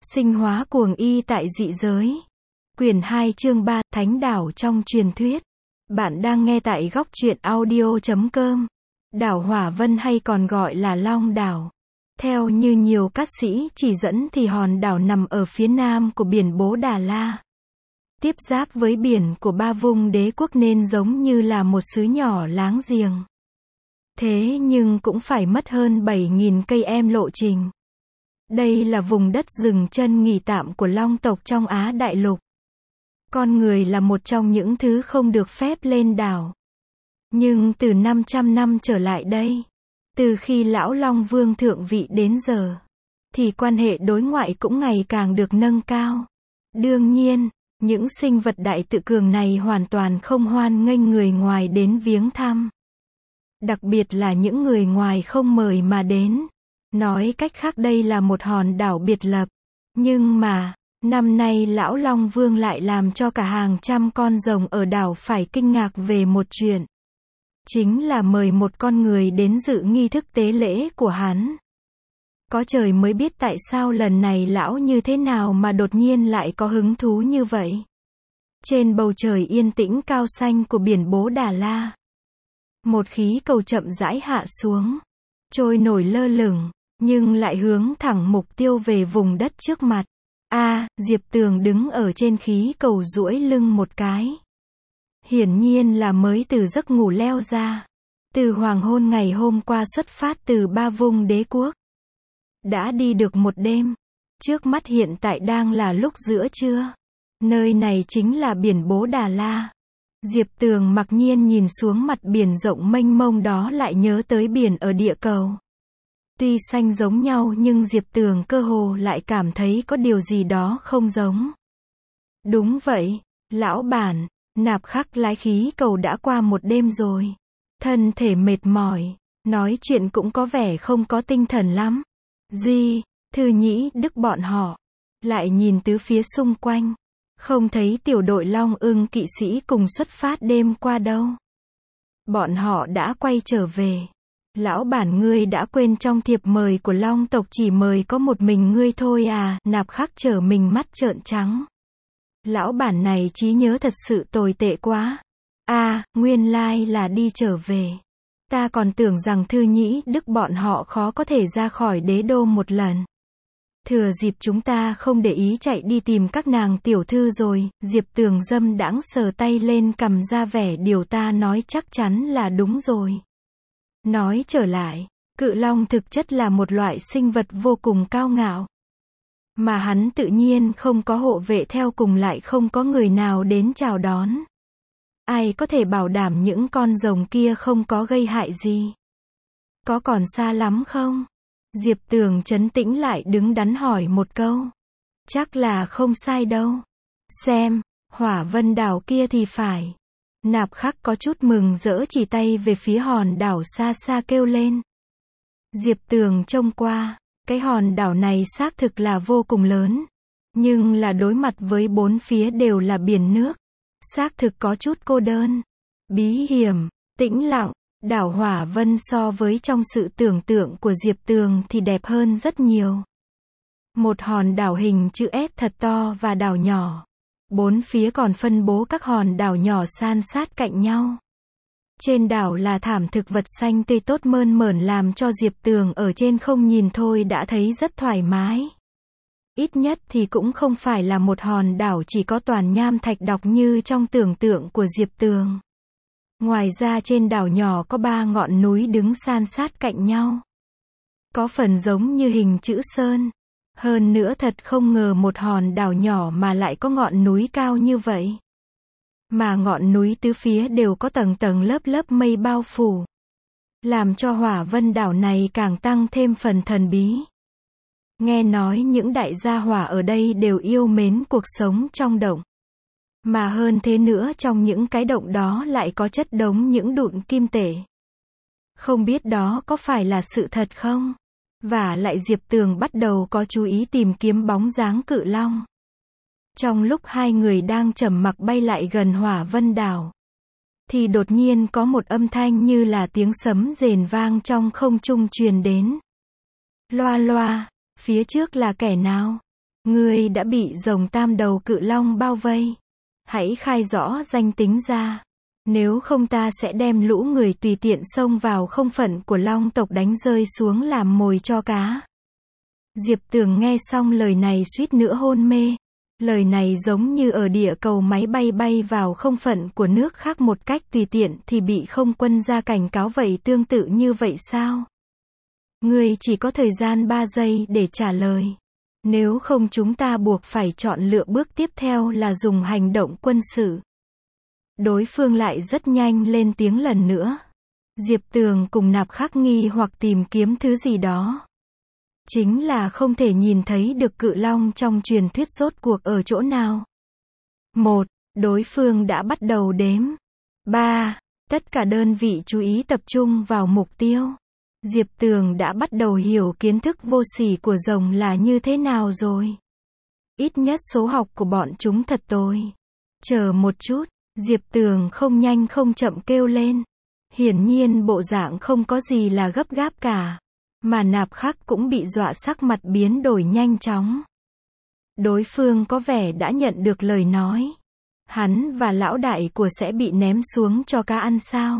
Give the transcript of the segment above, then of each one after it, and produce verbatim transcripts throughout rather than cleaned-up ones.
Sinh hóa cuồng y tại dị giới. Quyển hai chương ba, Thánh đảo trong truyền thuyết. Bạn đang nghe tại góc truyện audio chấm com. Đảo Hỏa Vân hay còn gọi là Long đảo. Theo như nhiều cát sĩ chỉ dẫn thì hòn đảo nằm ở phía nam của biển Bố Đà La. Tiếp giáp với biển của ba vùng đế quốc nên giống như là một xứ nhỏ láng giềng. Thế nhưng cũng phải mất hơn bảy nghìn cây em lộ trình. Đây là vùng đất dừng chân nghỉ tạm của Long tộc trong Á Đại Lục. Con người là một trong những thứ không được phép lên đảo. Nhưng từ năm trăm năm trở lại đây, từ khi Lão Long Vương thượng vị đến giờ, thì quan hệ đối ngoại cũng ngày càng được nâng cao. Đương nhiên, những sinh vật đại tự cường này hoàn toàn không hoan nghênh người ngoài đến viếng thăm. Đặc biệt là những người ngoài không mời mà đến. Nói cách khác đây là một hòn đảo biệt lập. Nhưng mà, năm nay Lão Long Vương lại làm cho cả hàng trăm con rồng ở đảo phải kinh ngạc về một chuyện. Chính là mời một con người đến dự nghi thức tế lễ của hắn. Có trời mới biết tại sao lần này lão như thế nào mà đột nhiên lại có hứng thú như vậy. Trên bầu trời yên tĩnh cao xanh của biển Bố Đà La, một khí cầu chậm rãi hạ xuống, trôi nổi lơ lửng, nhưng lại hướng thẳng mục tiêu về vùng đất trước mặt. A, à, Diệp Tường đứng ở trên khí cầu duỗi lưng một cái. Hiển nhiên là mới từ giấc ngủ leo ra. Từ hoàng hôn ngày hôm qua xuất phát từ ba vùng đế quốc. Đã đi được một đêm. Trước mắt hiện tại đang là lúc giữa trưa. Nơi này chính là biển Bố Đà La. Diệp Tường mặc nhiên nhìn xuống mặt biển rộng mênh mông đó lại nhớ tới biển ở địa cầu. Tuy xanh giống nhau nhưng Diệp Tường cơ hồ lại cảm thấy có điều gì đó không giống. Đúng vậy, lão bản, Nạp Khắc lái khí cầu đã qua một đêm rồi. Thân thể mệt mỏi, nói chuyện cũng có vẻ không có tinh thần lắm. Di, Thư Nhĩ Đức bọn họ, lại nhìn tứ phía xung quanh. Không thấy tiểu đội Long Ưng kỵ sĩ cùng xuất phát đêm qua đâu. Bọn họ đã quay trở về. Lão bản ngươi đã quên trong thiệp mời của Long tộc chỉ mời có một mình ngươi thôi à, Nạp Khắc trở mình mắt trợn trắng. Lão bản này trí nhớ thật sự tồi tệ quá. A, à, nguyên lai là đi trở về. Ta còn tưởng rằng Thư Nhĩ Đức bọn họ khó có thể ra khỏi đế đô một lần. Thừa dịp chúng ta không để ý chạy đi tìm các nàng tiểu thư rồi, Diệp Tường dâm đãng sờ tay lên cầm ra vẻ điều ta nói chắc chắn là đúng rồi. Nói trở lại, cự long thực chất là một loại sinh vật vô cùng cao ngạo. Mà hắn tự nhiên không có hộ vệ theo cùng lại không có người nào đến chào đón. Ai có thể bảo đảm những con rồng kia không có gây hại gì? Có còn xa lắm không? Diệp Tường trấn tĩnh lại đứng đắn hỏi một câu. Chắc là không sai đâu. Xem, Hỏa Vân đảo kia thì phải. Nạp Khắc có chút mừng rỡ chỉ tay về phía hòn đảo xa xa kêu lên. Diệp Tường trông qua, cái hòn đảo này xác thực là vô cùng lớn. Nhưng là đối mặt với bốn phía đều là biển nước. Xác thực có chút cô đơn, bí hiểm, tĩnh lặng. Đảo Hỏa Vân so với trong sự tưởng tượng của Diệp Tường thì đẹp hơn rất nhiều. Một hòn đảo hình chữ S thật to và đảo nhỏ. Bốn phía còn phân bố các hòn đảo nhỏ san sát cạnh nhau. Trên đảo là thảm thực vật xanh tươi tốt mơn mởn làm cho Diệp Tường ở trên không nhìn thôi đã thấy rất thoải mái. Ít nhất thì cũng không phải là một hòn đảo chỉ có toàn nham thạch độc như trong tưởng tượng của Diệp Tường. Ngoài ra trên đảo nhỏ có ba ngọn núi đứng san sát cạnh nhau. Có phần giống như hình chữ sơn. Hơn nữa thật không ngờ một hòn đảo nhỏ mà lại có ngọn núi cao như vậy. Mà ngọn núi tứ phía đều có tầng tầng lớp lớp mây bao phủ. Làm cho Hỏa Vân đảo này càng tăng thêm phần thần bí. Nghe nói những đại gia hỏa ở đây đều yêu mến cuộc sống trong động. Mà hơn thế nữa trong những cái động đó lại có chất đống những đụn kim tệ. Không biết đó có phải là sự thật không? Và lại Diệp Tường bắt đầu có chú ý tìm kiếm bóng dáng cự long. Trong lúc hai người đang trầm mặc bay lại gần Hỏa Vân đảo, thì đột nhiên có một âm thanh như là tiếng sấm rền vang trong không trung truyền đến. Loa loa, phía trước là kẻ nào? Ngươi đã bị rồng tam đầu cự long bao vây. Hãy khai rõ danh tính ra. Nếu không ta sẽ đem lũ người tùy tiện xông vào không phận của long tộc đánh rơi xuống làm mồi cho cá. Diệp Tường nghe xong lời này suýt nữa hôn mê. Lời này giống như ở địa cầu máy bay bay vào không phận của nước khác một cách tùy tiện thì bị không quân ra cảnh cáo vậy, tương tự như vậy sao? Ngươi chỉ có thời gian ba giây để trả lời. Nếu không chúng ta buộc phải chọn lựa bước tiếp theo là dùng hành động quân sự. Đối phương lại rất nhanh lên tiếng lần nữa. Diệp Tường cùng Nạp Khắc nghi hoặc tìm kiếm thứ gì đó. Chính là không thể nhìn thấy được cự long trong truyền thuyết rốt cuộc ở chỗ nào. Một, đối phương đã bắt đầu đếm. Ba, tất cả đơn vị chú ý tập trung vào mục tiêu. Diệp Tường đã bắt đầu hiểu kiến thức vô sỉ của rồng là như thế nào rồi. Ít nhất số học của bọn chúng thật tồi. Chờ một chút, Diệp Tường không nhanh không chậm kêu lên. Hiển nhiên bộ dạng không có gì là gấp gáp cả. Mà Nạp Khắc cũng bị dọa sắc mặt biến đổi nhanh chóng. Đối phương có vẻ đã nhận được lời nói. Hắn và lão đại của sẽ bị ném xuống cho cá ăn sao?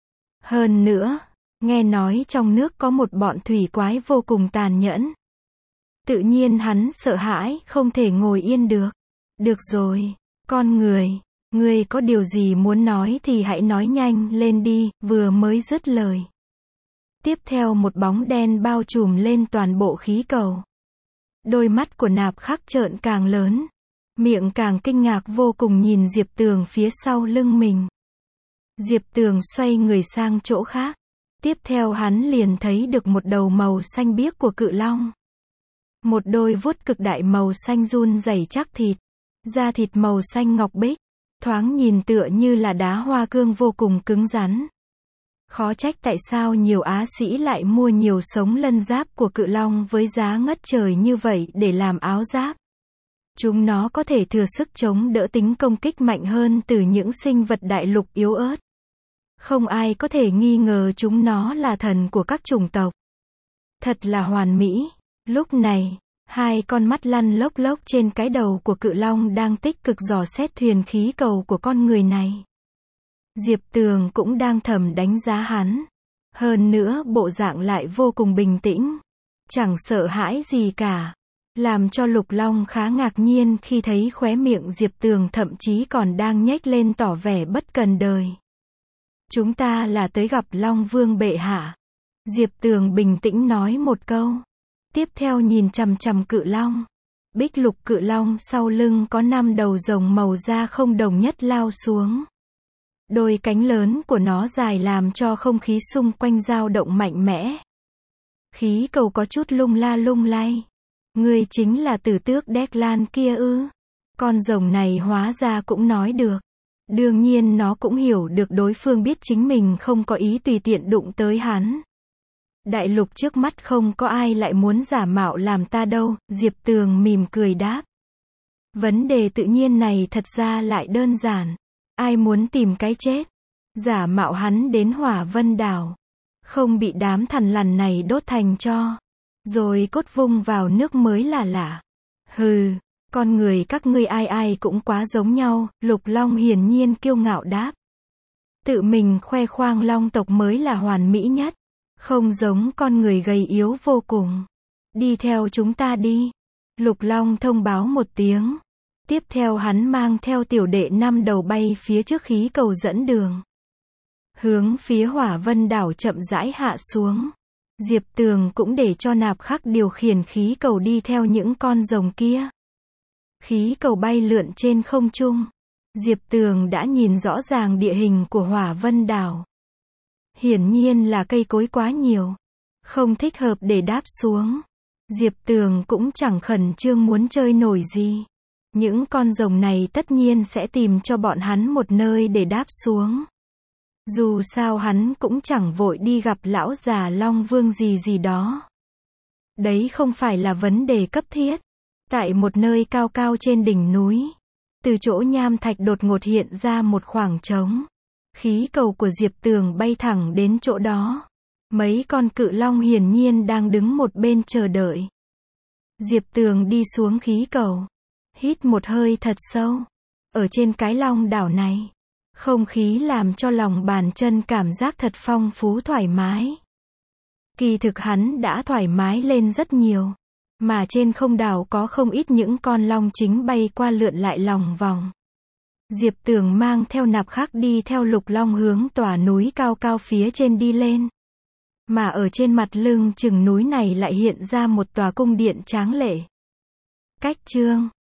Hơn nữa, nghe nói trong nước có một bọn thủy quái vô cùng tàn nhẫn. Tự nhiên hắn sợ hãi, không thể ngồi yên được. Được rồi, con người, ngươi có điều gì muốn nói thì hãy nói nhanh lên đi, vừa mới dứt lời. Tiếp theo một bóng đen bao trùm lên toàn bộ khí cầu. Đôi mắt của Nạp Khắc trợn càng lớn. Miệng càng kinh ngạc vô cùng nhìn Diệp Tường phía sau lưng mình. Diệp Tường xoay người sang chỗ khác. Tiếp theo hắn liền thấy được một đầu màu xanh biếc của cự long. Một đôi vuốt cực đại màu xanh run rẩy chắc thịt. Da thịt màu xanh ngọc bích. Thoáng nhìn tựa như là đá hoa cương vô cùng cứng rắn. Khó trách tại sao nhiều Á sĩ lại mua nhiều sống lân giáp của cự long với giá ngất trời như vậy để làm áo giáp. Chúng nó có thể thừa sức chống đỡ tính công kích mạnh hơn từ những sinh vật đại lục yếu ớt. Không ai có thể nghi ngờ chúng nó là thần của các chủng tộc. Thật là hoàn mỹ. Lúc này, hai con mắt lăn lốc lốc trên cái đầu của cự long đang tích cực dò xét thuyền khí cầu của con người này. Diệp Tường cũng đang thầm đánh giá hắn. Hơn nữa bộ dạng lại vô cùng bình tĩnh. Chẳng sợ hãi gì cả. Làm cho Lục Long khá ngạc nhiên khi thấy khóe miệng Diệp Tường thậm chí còn đang nhếch lên tỏ vẻ bất cần đời. Chúng ta là tới gặp Long Vương bệ hạ. Diệp Tường bình tĩnh nói một câu. Tiếp theo nhìn chằm chằm cự long. Bích lục cự long sau lưng có năm đầu rồng màu da không đồng nhất lao xuống. Đôi cánh lớn của nó dài làm cho không khí xung quanh dao động mạnh mẽ. Khí cầu có chút lung la lung lay. Ngươi chính là tử tước Declan kia ư? Con rồng này hóa ra cũng nói được. Đương nhiên nó cũng hiểu được đối phương biết chính mình không có ý tùy tiện đụng tới hắn. Đại lục trước mắt không có ai lại muốn giả mạo làm ta đâu, Diệp Tường mỉm cười đáp. Vấn đề tự nhiên này thật ra lại đơn giản. Ai muốn tìm cái chết? Giả mạo hắn đến Hỏa Vân Đảo. Không bị đám thằn lằn này đốt thành tro. Rồi cốt vung vào nước mới là lạ. Hừ, con người các ngươi ai ai cũng quá giống nhau, Lục Long hiển nhiên kiêu ngạo đáp. Tự mình khoe khoang long tộc mới là hoàn mỹ nhất. Không giống con người gầy yếu vô cùng. Đi theo chúng ta đi. Lục Long thông báo một tiếng. Tiếp theo hắn mang theo tiểu đệ năm đầu bay phía trước khí cầu dẫn đường. Hướng phía Hỏa Vân Đảo chậm rãi hạ xuống. Diệp Tường cũng để cho Nạp Khắc điều khiển khí cầu đi theo những con rồng kia. Khí cầu bay lượn trên không trung. Diệp Tường đã nhìn rõ ràng địa hình của Hỏa Vân Đảo. Hiển nhiên là cây cối quá nhiều. Không thích hợp để đáp xuống. Diệp Tường cũng chẳng khẩn trương muốn chơi nổi gì. Những con rồng này tất nhiên sẽ tìm cho bọn hắn một nơi để đáp xuống. Dù sao hắn cũng chẳng vội đi gặp lão già Long Vương gì gì đó. Đấy không phải là vấn đề cấp thiết. Tại một nơi cao cao trên đỉnh núi. Từ chỗ nham thạch đột ngột hiện ra một khoảng trống. Khí cầu của Diệp Tường bay thẳng đến chỗ đó. Mấy con cự long hiển nhiên đang đứng một bên chờ đợi. Diệp Tường đi xuống khí cầu. Hít một hơi thật sâu. Ở trên cái long đảo này, không khí làm cho lòng bàn chân cảm giác thật phong phú thoải mái. Kỳ thực hắn đã thoải mái lên rất nhiều. Mà trên không đảo có không ít những con long chính bay qua lượn lại lòng vòng. Diệp Tường mang theo Nạp Khắc đi theo Lục Long hướng tòa núi cao cao phía trên đi lên. Mà ở trên mặt lưng chừng núi này lại hiện ra một tòa cung điện tráng lệ. Cách chương